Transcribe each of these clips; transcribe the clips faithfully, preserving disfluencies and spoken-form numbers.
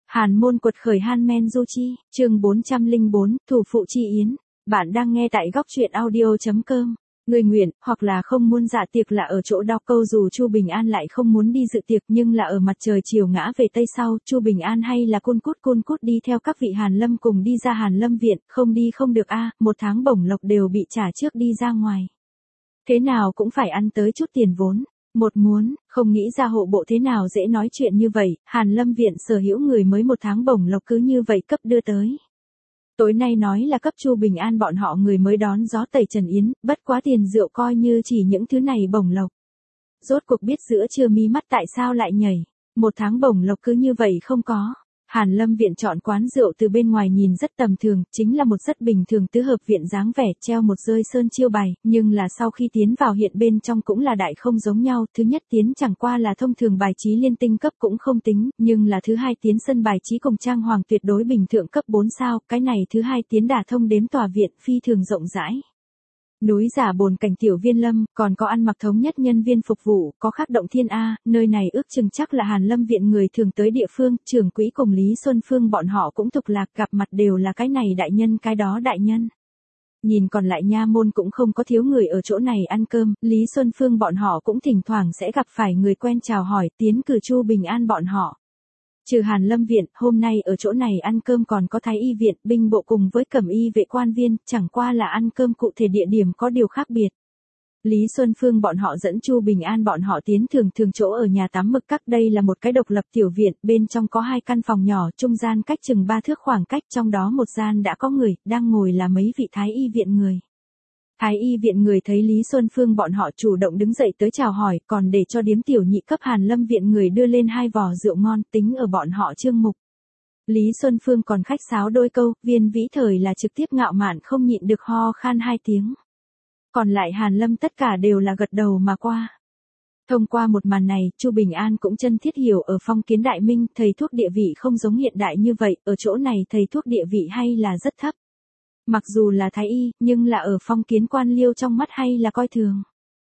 Hàn môn quật khởi Han Men Du Chi, chương bốn trăm lẻ bốn, thủ phụ Chi Yến. Bạn đang nghe tại góc truyện audio chấm com. Người nguyện, hoặc là không muốn dạ tiệc là ở chỗ đọc câu dù Chu Bình An lại không muốn đi dự tiệc nhưng là ở mặt trời chiều ngã về tây sau, Chu Bình An hay là cun cút cun cút đi theo các vị Hàn Lâm cùng đi ra Hàn Lâm viện, không đi không được a, một tháng bổng lộc đều bị trả trước đi ra ngoài. Thế nào cũng phải ăn tới chút tiền vốn. Một muốn, không nghĩ ra hộ bộ thế nào dễ nói chuyện như vậy, Hàn Lâm viện sở hữu người mới một tháng bổng lộc cứ như vậy cấp đưa tới. Tối nay nói là cấp Chu Bình An bọn họ người mới đón gió tẩy Trần Yến, bất quá tiền rượu coi như chỉ những thứ này bổng lộc. Rốt cuộc biết giữa trưa mi mắt tại sao lại nhảy, một tháng bổng lộc cứ như vậy không có. Hàn Lâm viện chọn quán rượu từ bên ngoài nhìn rất tầm thường, chính là một rất bình thường tứ hợp viện dáng vẻ, treo một rơi sơn chiêu bài, nhưng là sau khi tiến vào hiện bên trong cũng là đại không giống nhau, thứ nhất tiến chẳng qua là thông thường bài trí liên tinh cấp cũng không tính, nhưng là thứ hai tiến sân bài trí cùng trang hoàng tuyệt đối bình thượng cấp bốn sao, cái này thứ hai tiến đả thông đếm tòa viện phi thường rộng rãi. Núi giả bồn cảnh tiểu viên lâm, còn có ăn mặc thống nhất nhân viên phục vụ, có khắc động thiên A, nơi này ước chừng chắc là Hàn Lâm viện người thường tới địa phương, trưởng quỹ cùng Lý Xuân Phương bọn họ cũng tục lạc gặp mặt đều là cái này đại nhân cái đó đại nhân. Nhìn còn lại nha môn cũng không có thiếu người ở chỗ này ăn cơm, Lý Xuân Phương bọn họ cũng thỉnh thoảng sẽ gặp phải người quen chào hỏi tiến cử Chu Bình An bọn họ. Trừ Hàn Lâm viện, hôm nay ở chỗ này ăn cơm còn có Thái y viện, binh bộ cùng với cẩm y vệ quan viên, chẳng qua là ăn cơm cụ thể địa điểm có điều khác biệt. Lý Xuân Phương bọn họ dẫn Chu Bình An bọn họ tiến thường thường chỗ ở nhà tắm Mực Các, đây là một cái độc lập tiểu viện, bên trong có hai căn phòng nhỏ, trung gian cách chừng ba thước khoảng cách, trong đó một gian đã có người, đang ngồi là mấy vị Thái y viện người. Thái y viện người thấy Lý Xuân Phương bọn họ chủ động đứng dậy tới chào hỏi, còn để cho điếm tiểu nhị cấp Hàn Lâm viện người đưa lên hai vò rượu ngon tính ở bọn họ trương mục. Lý Xuân Phương còn khách sáo đôi câu, Viên Vĩ Thời là trực tiếp ngạo mạn không nhịn được ho khan hai tiếng. Còn lại Hàn Lâm tất cả đều là gật đầu mà qua. Thông qua một màn này, Chu Bình An cũng chân thiết hiểu ở phong kiến đại minh, thầy thuốc địa vị không giống hiện đại như vậy, ở chỗ này thầy thuốc địa vị hay là rất thấp. Mặc dù là thái y, nhưng là ở phong kiến quan liêu trong mắt hay là coi thường.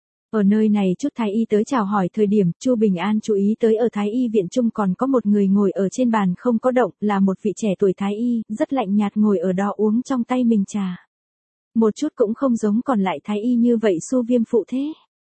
Ở nơi này chút thái y tới chào hỏi thời điểm, Chu Bình An chú ý tới ở thái y viện trung còn có một người ngồi ở trên bàn không có động, là một vị trẻ tuổi thái y, rất lạnh nhạt ngồi ở đó uống trong tay mình trà. Một chút cũng không giống còn lại thái y như vậy Xu Viêm phụ thế.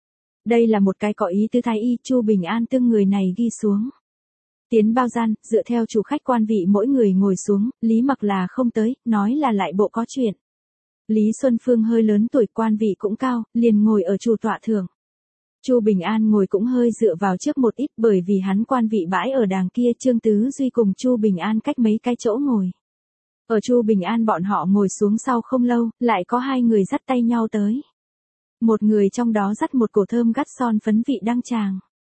Đây là một cái có ý tứ thái y, Chu Bình An tương người này ghi xuống. Tiến bao gian, dựa theo chủ khách quan vị mỗi người ngồi xuống, Lý Mặc là không tới, nói là lại bộ có chuyện. Lý Xuân Phương hơi lớn tuổi quan vị cũng cao, liền ngồi ở chủ tọa thượng. Chu Bình An ngồi cũng hơi dựa vào trước một ít bởi vì hắn quan vị bãi ở đàng kia, Trương Tứ Duy cùng Chu Bình An cách mấy cái chỗ ngồi. Ở Chu Bình An bọn họ ngồi xuống sau không lâu, lại có hai người dắt tay nhau tới. Một người trong đó dắt một cổ thơm gắt son phấn vị đăng tràng.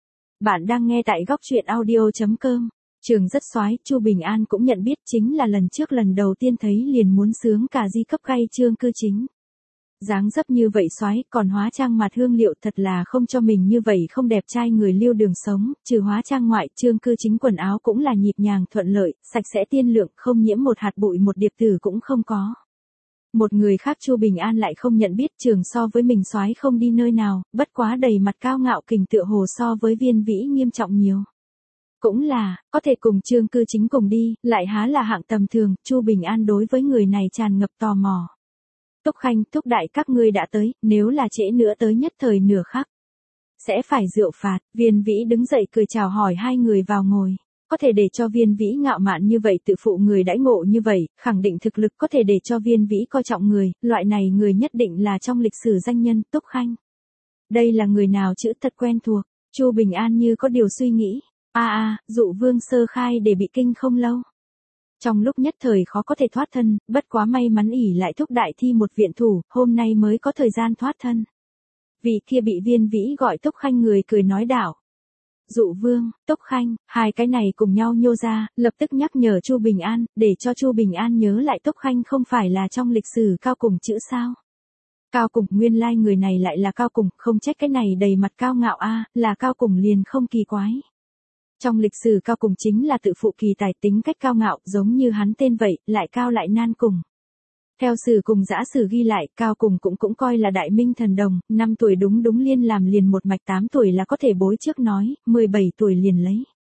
Bạn đang nghe tại góc truyện audio chấm com. Trường rất soái, Chu Bình An cũng nhận biết chính là lần trước lần đầu tiên thấy liền muốn sướng cả di cấp gay Trương Cư Chính. Dáng dấp như vậy soái, còn hóa trang mặt hương liệu thật là không cho mình như vậy không đẹp trai người lưu đường sống, trừ hóa trang ngoại, Trương Cư Chính quần áo cũng là nhịp nhàng thuận lợi, sạch sẽ tiên lượng, không nhiễm một hạt bụi một điệp tử cũng không có. Một người khác Chu Bình An lại không nhận biết, Trường so với mình soái không đi nơi nào, bất quá đầy mặt cao ngạo kình tựa hồ so với Viên Vĩ nghiêm trọng nhiều. Cũng là, có thể cùng Trương Cư Chính cùng đi, lại há là hạng tầm thường, Chu Bình An đối với người này tràn ngập tò mò. Túc Khanh, Túc Đại các ngươi đã tới, nếu là trễ nữa tới nhất thời nửa khắc. Sẽ phải rượu phạt, Viên Vĩ đứng dậy cười chào hỏi hai người vào ngồi. Có thể để cho Viên Vĩ ngạo mạn như vậy tự phụ người đãi ngộ như vậy, khẳng định thực lực có thể để cho Viên Vĩ coi trọng người, loại này người nhất định là trong lịch sử danh nhân, Túc Khanh. Đây là người nào chữ thật quen thuộc, Chu Bình An như có điều suy nghĩ. A à, a, à, dụ vương sơ khai để bị kinh không lâu. Trong lúc nhất thời khó có thể thoát thân, bất quá may mắn ỉ lại thúc đại thi một viện thủ, hôm nay mới có thời gian thoát thân. Vị kia bị Viên Vĩ gọi Túc Khanh người cười nói đảo. Dụ vương, Túc Khanh, hai cái này cùng nhau nhô ra, lập tức nhắc nhở Chu Bình An, để cho Chu Bình An nhớ lại Túc Khanh không phải là trong lịch sử Cao Cùng chữ sao. Cao Cùng, nguyên lai like người này lại là Cao Cùng, không trách cái này đầy mặt cao ngạo a, à, là Cao Cùng liền không kỳ quái. Trong lịch sử Cao Cùng chính là tự phụ kỳ tài, tính cách cao ngạo, giống như hắn tên vậy, lại cao lại nan cùng. Theo sử cùng giã sử ghi lại, Cao Cùng cũng cũng coi là đại minh thần đồng, năm tuổi đúng đúng liên làm liền một mạch, tám tuổi là có thể bối trước nói, mười bảy tuổi liền lấy.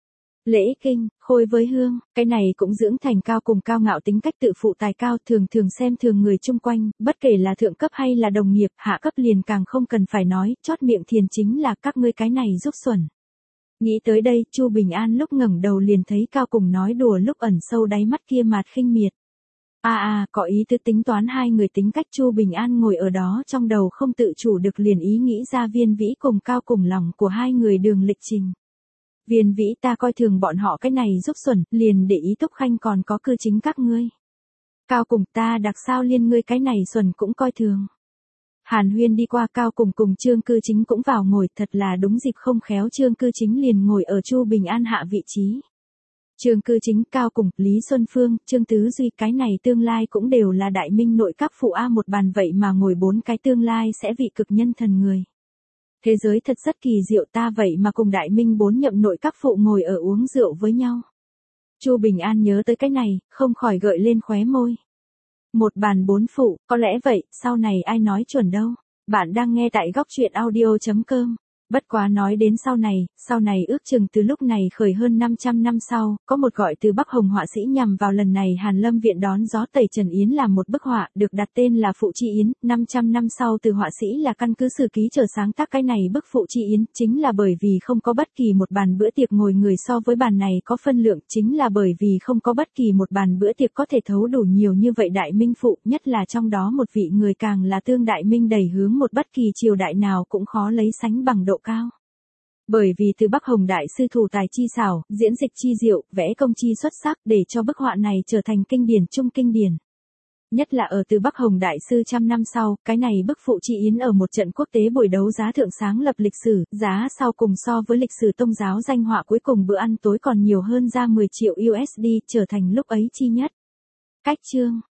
Lễ kinh, khôi với hương, cái này cũng dưỡng thành cao cùng cao ngạo tính cách tự phụ tài cao, thường thường xem thường người chung quanh, bất kể là thượng cấp hay là đồng nghiệp, hạ cấp liền càng không cần phải nói, chót miệng thiền chính là các ngươi cái này giúp xuẩn. Nghĩ tới đây, Chu Bình An lúc ngẩng đầu liền thấy cao cùng nói đùa lúc ẩn sâu đáy mắt kia mạt khinh miệt. À à, có ý tứ tính toán hai người tính cách. Chu Bình An ngồi ở đó trong đầu không tự chủ được liền ý nghĩ ra Viên Vĩ cùng cao cùng lòng của hai người đường lịch trình. Viên Vĩ, ta coi thường bọn họ cái này giúp xuẩn, liền để ý Túc Khanh còn có cư chính các ngươi. Cao cùng, ta đặc sao liên ngươi cái này xuẩn cũng coi thường. Hàn Huyên đi qua, Cao cùng cùng Trương Cư Chính cũng vào ngồi, thật là đúng dịp không khéo Trương Cư Chính liền ngồi ở Chu Bình An hạ vị trí. Trương Cư Chính, Cao cùng, Lý Xuân Phương, Trương Tứ Duy, cái này tương lai cũng đều là đại minh nội các phụ A một bàn, vậy mà ngồi bốn cái tương lai sẽ vị cực nhân thần người. Thế giới thật rất kỳ diệu, ta vậy mà cùng đại minh bốn nhậm nội các phụ ngồi ở uống rượu với nhau. Chu Bình An nhớ tới cái này, không khỏi gợi lên khóe môi. Một bàn bốn phụ, có lẽ vậy, sau này ai nói chuẩn đâu. Bạn đang nghe tại góc truyện audio chấm com. Bất quá nói đến sau này, sau này ước chừng từ lúc này khởi hơn năm trăm năm sau, có một gọi từ Bắc Hồng họa sĩ nhằm vào lần này Hàn Lâm viện đón gió tẩy Trần Yến làm một bức họa, được đặt tên là Phụ Chi Yến. năm trăm năm sau từ họa sĩ là căn cứ sử ký trở sáng tác cái này bức Phụ Chi Yến, chính là bởi vì không có bất kỳ một bàn bữa tiệc ngồi người so với bàn này có phân lượng, chính là bởi vì không có bất kỳ một bàn bữa tiệc có thể thấu đủ nhiều như vậy đại minh phụ, nhất là trong đó một vị người càng là tương đại minh đẩy hướng một bất kỳ triều đại nào cũng khó lấy sánh bằng độ cao. Bởi vì từ Bắc Hồng đại sư thủ tài chi xảo, diễn dịch chi diệu, vẽ công chi xuất sắc để cho bức họa này trở thành kinh điển trung kinh điển. Nhất là ở từ Bắc Hồng đại sư trăm năm sau, cái này bức Phụ Chi Yến ở một trận quốc tế buổi đấu giá thượng sáng lập lịch sử, giá sau cùng so với lịch sử tôn giáo danh họa cuối cùng bữa ăn tối còn nhiều hơn ra mười triệu u ét đê, trở thành lúc ấy chi nhất. Cách chương